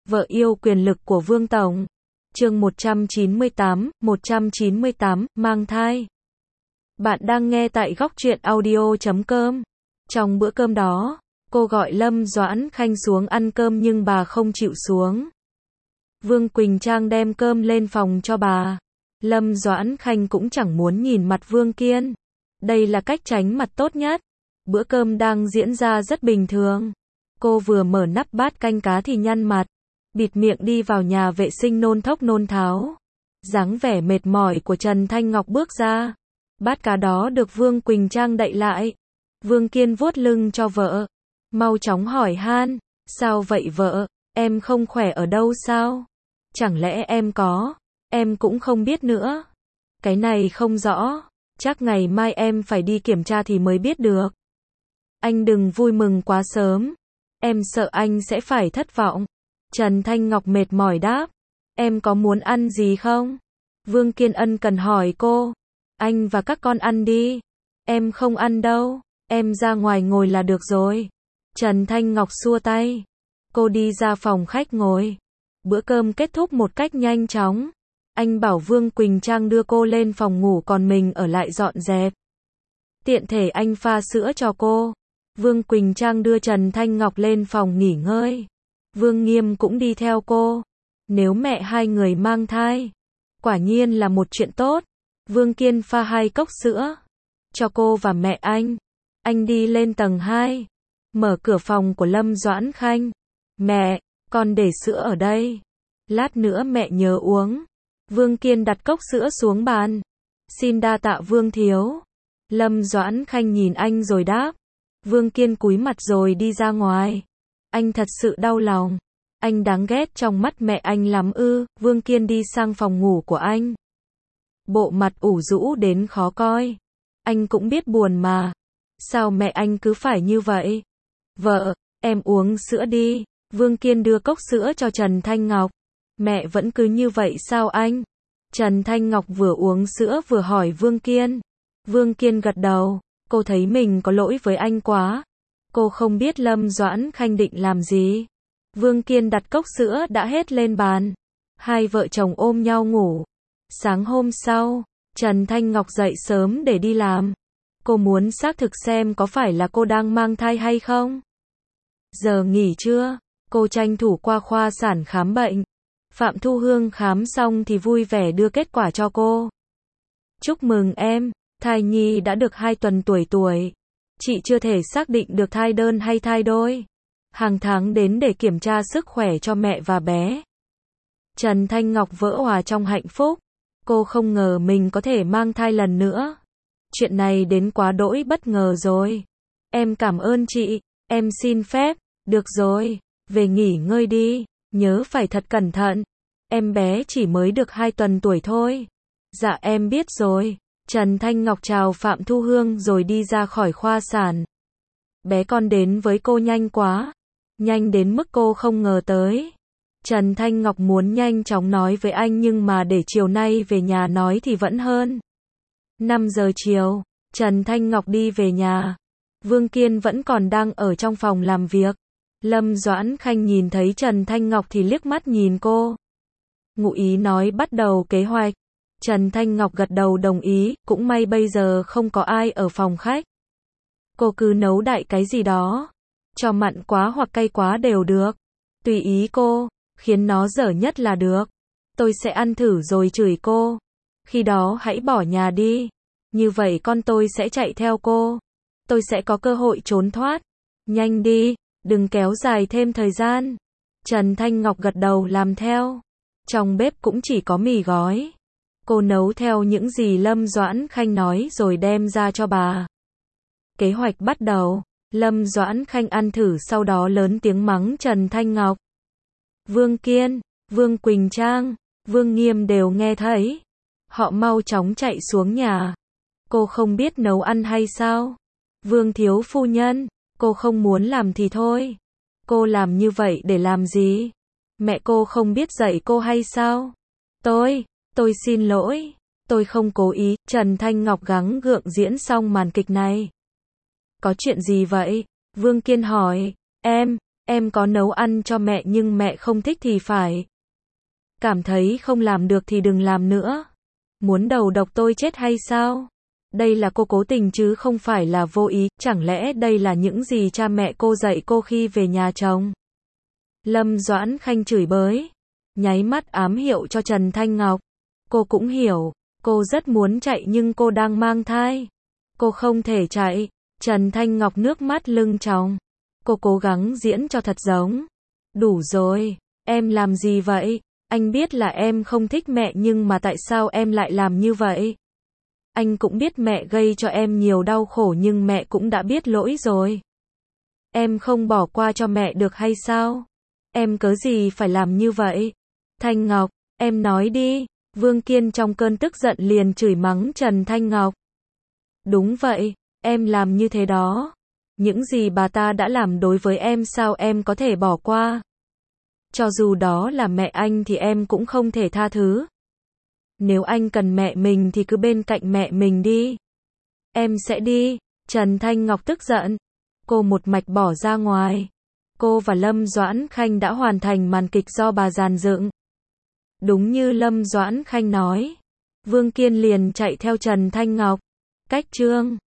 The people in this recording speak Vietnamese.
Vợ yêu quyền lực của Vương Tổng. Chương 198, mang thai. Bạn đang nghe tại Góc Truyện Audio.com. Trong bữa cơm đó, cô gọi Lâm Doãn Khanh xuống ăn cơm nhưng bà không chịu xuống. Vương Quỳnh Trang đem cơm lên phòng cho bà. Lâm Doãn Khanh cũng chẳng muốn nhìn mặt Vương Kiên. Đây là cách tránh mặt tốt nhất. Bữa cơm đang diễn ra rất bình thường. Cô vừa mở nắp bát canh cá thì nhăn mặt, bịt miệng đi vào nhà vệ sinh nôn thốc nôn tháo. Dáng vẻ mệt mỏi của Trần Thanh Ngọc bước ra. Bát cá đó được Vương Quỳnh Trang đậy lại. Vương Kiên vuốt lưng cho vợ. Mau chóng hỏi han, sao vậy vợ, em không khỏe ở đâu sao? Chẳng lẽ em có? Em cũng không biết nữa. Cái này không rõ, chắc ngày mai em phải đi kiểm tra thì mới biết được. Anh đừng vui mừng quá sớm. Em sợ anh sẽ phải thất vọng. Trần Thanh Ngọc mệt mỏi đáp. Em có muốn ăn gì không? Vương Kiên ân cần hỏi cô. Anh và các con ăn đi. Em không ăn đâu. Em ra ngoài ngồi là được rồi. Trần Thanh Ngọc xua tay. Cô đi ra phòng khách ngồi. Bữa cơm kết thúc một cách nhanh chóng. Anh bảo Vương Quỳnh Trang đưa cô lên phòng ngủ còn mình ở lại dọn dẹp. Tiện thể anh pha sữa cho cô. Vương Quỳnh Trang đưa Trần Thanh Ngọc lên phòng nghỉ ngơi. Vương Nghiêm cũng đi theo cô. Nếu mẹ hai người mang thai, quả nhiên là một chuyện tốt. Vương Kiên pha 2 cốc sữa cho cô và mẹ anh. Anh đi lên tầng 2, mở cửa phòng của Lâm Doãn Khanh. Mẹ, con để sữa ở đây. Lát nữa mẹ nhớ uống. Vương Kiên đặt cốc sữa xuống bàn. Xin đa tạ Vương thiếu. Lâm Doãn Khanh nhìn anh rồi đáp. Vương Kiên cúi mặt rồi đi ra ngoài. Anh thật sự đau lòng. Anh đáng ghét trong mắt mẹ anh lắm ư. Vương Kiên đi sang phòng ngủ của anh. Bộ mặt ủ rũ đến khó coi. Anh cũng biết buồn mà. Sao mẹ anh cứ phải như vậy? Vợ, em uống sữa đi. Vương Kiên đưa cốc sữa cho Trần Thanh Ngọc. Mẹ vẫn cứ như vậy sao anh? Trần Thanh Ngọc vừa uống sữa vừa hỏi Vương Kiên. Vương Kiên gật đầu. Cô thấy mình có lỗi với anh quá. Cô không biết Lâm Doãn Khanh định làm gì. Vương Kiên đặt cốc sữa đã hết lên bàn. Hai vợ chồng ôm nhau ngủ. Sáng hôm sau, Trần Thanh Ngọc dậy sớm để đi làm. Cô muốn xác thực xem có phải là cô đang mang thai hay không. Giờ nghỉ trưa, cô tranh thủ qua khoa sản khám bệnh. Phạm Thu Hương khám xong thì vui vẻ đưa kết quả cho cô. Chúc mừng em, thai nhi đã được 2 tuần tuổi. Chị chưa thể xác định được thai đơn hay thai đôi. Hàng tháng đến để kiểm tra sức khỏe cho mẹ và bé. Trần Thanh Ngọc vỡ òa trong hạnh phúc. Cô không ngờ mình có thể mang thai lần nữa. Chuyện này đến quá đỗi bất ngờ rồi. Em cảm ơn chị, em xin phép. Được rồi, về nghỉ ngơi đi, nhớ phải thật cẩn thận. Em bé chỉ mới được 2 tuần tuổi thôi. Dạ em biết rồi. Trần Thanh Ngọc chào Phạm Thu Hương rồi đi ra khỏi khoa sản. Bé con đến với cô nhanh quá. Nhanh đến mức cô không ngờ tới. Trần Thanh Ngọc muốn nhanh chóng nói với anh nhưng mà để chiều nay về nhà nói thì vẫn hơn. 5 giờ chiều, Trần Thanh Ngọc đi về nhà. Vương Kiên vẫn còn đang ở trong phòng làm việc. Lâm Doãn Khanh nhìn thấy Trần Thanh Ngọc thì liếc mắt nhìn cô. Ngụ ý nói bắt đầu kế hoạch. Trần Thanh Ngọc gật đầu đồng ý, cũng may bây giờ không có ai ở phòng khách. Cô cứ nấu đại cái gì đó. Cho mặn quá hoặc cay quá đều được. Tùy ý cô, khiến nó dở nhất là được. Tôi sẽ ăn thử rồi chửi cô. Khi đó hãy bỏ nhà đi. Như vậy con tôi sẽ chạy theo cô. Tôi sẽ có cơ hội trốn thoát. Nhanh đi, đừng kéo dài thêm thời gian. Trần Thanh Ngọc gật đầu làm theo. Trong bếp cũng chỉ có mì gói. Cô nấu theo những gì Lâm Doãn Khanh nói rồi đem ra cho bà. Kế hoạch bắt đầu. Lâm Doãn Khanh ăn thử sau đó lớn tiếng mắng Trần Thanh Ngọc. Vương Kiên, Vương Quỳnh Trang, Vương Nghiêm đều nghe thấy. Họ mau chóng chạy xuống nhà. Cô không biết nấu ăn hay sao? Vương thiếu phu nhân, cô không muốn làm thì thôi. Cô làm như vậy để làm gì? Mẹ cô không biết dạy cô hay sao? Tôi xin lỗi. Tôi không cố ý. Trần Thanh Ngọc gắng gượng diễn xong màn kịch này. Có chuyện gì vậy? Vương Kiên hỏi. Em có nấu ăn cho mẹ nhưng mẹ không thích thì phải. Cảm thấy không làm được thì đừng làm nữa. Muốn đầu độc tôi chết hay sao? Đây là cô cố tình chứ không phải là vô ý, chẳng lẽ đây là những gì cha mẹ cô dạy cô khi về nhà chồng? Lâm Doãn Khanh chửi bới, nháy mắt ám hiệu cho Trần Thanh Ngọc. Cô cũng hiểu, cô rất muốn chạy nhưng cô đang mang thai. Cô không thể chạy. Trần Thanh Ngọc nước mắt lưng tròng. Cô cố gắng diễn cho thật giống. Đủ rồi, em làm gì vậy? Anh biết là em không thích mẹ nhưng mà tại sao em lại làm như vậy? Anh cũng biết mẹ gây cho em nhiều đau khổ nhưng mẹ cũng đã biết lỗi rồi. Em không bỏ qua cho mẹ được hay sao? Em cớ gì phải làm như vậy? Thanh Ngọc, em nói đi. Vương Kiên trong cơn tức giận liền chửi mắng Trần Thanh Ngọc. Đúng vậy, em làm như thế đó. Những gì bà ta đã làm đối với em sao em có thể bỏ qua? Cho dù đó là mẹ anh thì em cũng không thể tha thứ. Nếu anh cần mẹ mình thì cứ bên cạnh mẹ mình đi. Em sẽ đi. Trần Thanh Ngọc tức giận. Cô một mạch bỏ ra ngoài. Cô và Lâm Doãn Khanh đã hoàn thành màn kịch do bà dàn dựng. Đúng như Lâm Doãn Khanh nói. Vương Kiên liền chạy theo Trần Thanh Ngọc. Cách chương